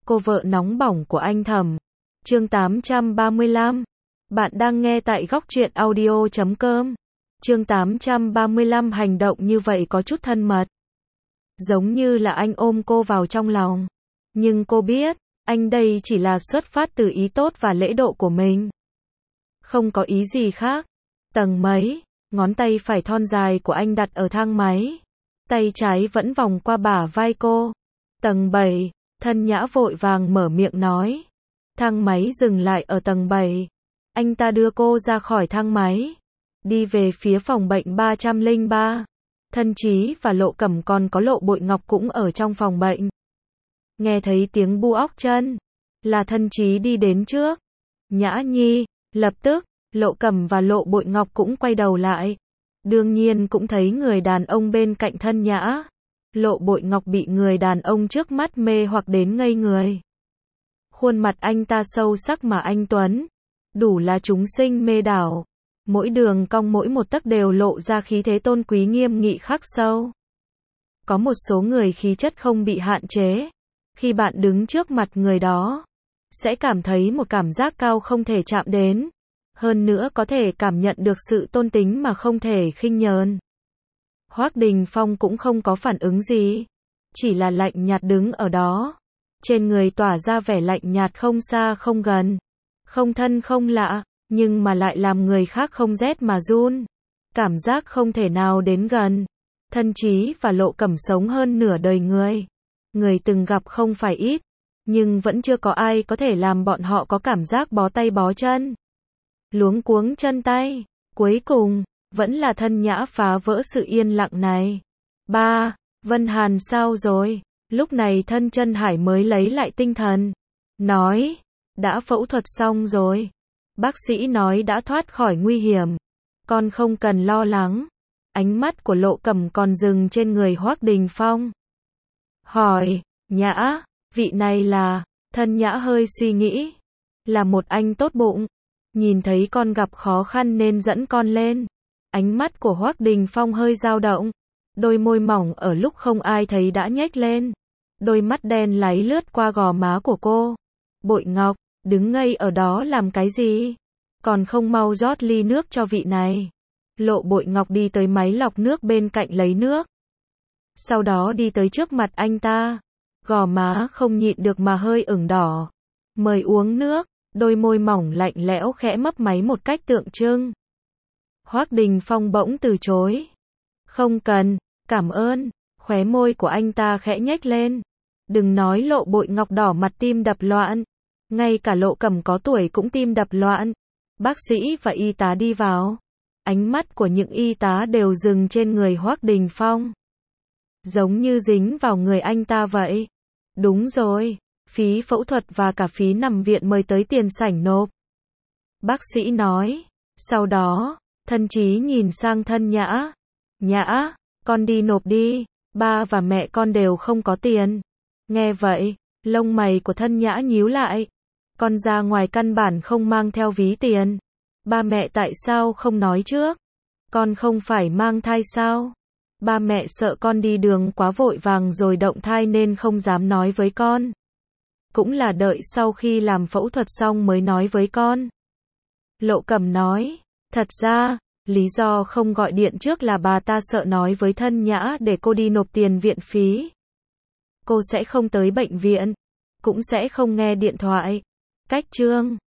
cô vợ nóng bỏng của anh Thẩm. Chương 835. Bạn đang nghe tại góc truyện audio.com. Chương 835 hành động như vậy có chút thân mật. Giống như là anh ôm cô vào trong lòng. Nhưng cô biết, anh đây chỉ là xuất phát từ ý tốt và lễ độ của mình. Không có ý gì khác. Tầng mấy, ngón tay phải thon dài của anh đặt ở thang máy. Tay trái vẫn vòng qua bả vai cô. Tầng 7, Thân Nhã vội vàng mở miệng nói. Thang máy dừng lại ở tầng 7. Anh ta đưa cô ra khỏi thang máy. Đi về phía phòng bệnh 303. Thân Chí và Lộ Cẩm còn có Lộ Bội Ngọc cũng ở trong phòng bệnh. Nghe thấy tiếng bu óc chân. Là Thân Chí đi đến trước. Nhã Nhi, lập tức, Lộ Cẩm và Lộ Bội Ngọc cũng quay đầu lại. Đương nhiên cũng thấy người đàn ông bên cạnh Thân Nhã. Lộ Bội Ngọc bị người đàn ông trước mắt mê hoặc đến ngây người. Khuôn mặt anh ta sâu sắc mà anh tuấn. Đủ là chúng sinh mê đảo. Mỗi đường cong mỗi một tấc đều lộ ra khí thế tôn quý nghiêm nghị khắc sâu. Có một số người khí chất không bị hạn chế. Khi bạn đứng trước mặt người đó, sẽ cảm thấy một cảm giác cao không thể chạm đến. Hơn nữa có thể cảm nhận được sự tôn kính mà không thể khinh nhờn. Hoắc Đình Phong cũng không có phản ứng gì. Chỉ là lạnh nhạt đứng ở đó. Trên người tỏa ra vẻ lạnh nhạt không xa không gần. Không thân không lạ, nhưng mà lại làm người khác không rét mà run. Cảm giác không thể nào đến gần. Thân Chí và Lộ Cẩm sống hơn nửa đời người. Người từng gặp không phải ít. Nhưng vẫn chưa có ai có thể làm bọn họ có cảm giác bó tay bó chân. Luống cuống chân tay. Cuối cùng, vẫn là Thân Nhã phá vỡ sự yên lặng này. Ba, Vân Hàn sao rồi? Lúc này Thân Chân Hải mới lấy lại tinh thần. Nói, đã phẫu thuật xong rồi. Bác sĩ nói đã thoát khỏi nguy hiểm. Con không cần lo lắng. Ánh mắt của Lộ Cẩm còn dừng trên người Hoắc Đình Phong. Hỏi, Nhã, vị này là... Thân Nhã hơi suy nghĩ. Là một anh tốt bụng. Nhìn thấy con gặp khó khăn nên dẫn con lên. Ánh mắt của Hoắc Đình Phong hơi dao động. Đôi môi mỏng ở lúc không ai thấy đã nhếch lên. Đôi mắt đen láy lướt qua gò má của cô. Bội Ngọc, đứng ngây ở đó làm cái gì? Còn không mau rót ly nước cho vị này. Lộ Bội Ngọc đi tới máy lọc nước bên cạnh lấy nước. Sau đó đi tới trước mặt anh ta. Gò má không nhịn được mà hơi ửng đỏ. Mời uống nước. Đôi môi mỏng lạnh lẽo khẽ mấp máy một cách tượng trưng. Hoắc Đình Phong bỗng từ chối. Không cần, cảm ơn. Khóe môi của anh ta khẽ nhếch lên. Đừng nói Lộ Bội Ngọc đỏ mặt tim đập loạn. Ngay cả Lộ Cẩm có tuổi cũng tim đập loạn. Bác sĩ và y tá đi vào. Ánh mắt của những y tá đều dừng trên người Hoắc Đình Phong. Giống như dính vào người anh ta vậy. Đúng rồi. Phí phẫu thuật và cả phí nằm viện mời tới tiền sảnh nộp. Bác sĩ nói. Sau đó, Thân Chí nhìn sang Thân Nhã. Nhã, con đi nộp đi. Ba và mẹ con đều không có tiền. Nghe vậy, lông mày của Thân Nhã nhíu lại. Con ra ngoài căn bản không mang theo ví tiền. Ba mẹ tại sao không nói trước? Con không phải mang thai sao? Ba mẹ sợ con đi đường quá vội vàng rồi động thai nên không dám nói với con. Cũng là đợi sau khi làm phẫu thuật xong mới nói với con. Lộ Cẩm nói, thật ra, lý do không gọi điện trước là bà ta sợ nói với Thân Nhã để cô đi nộp tiền viện phí. Cô sẽ không tới bệnh viện, cũng sẽ không nghe điện thoại. Cách chương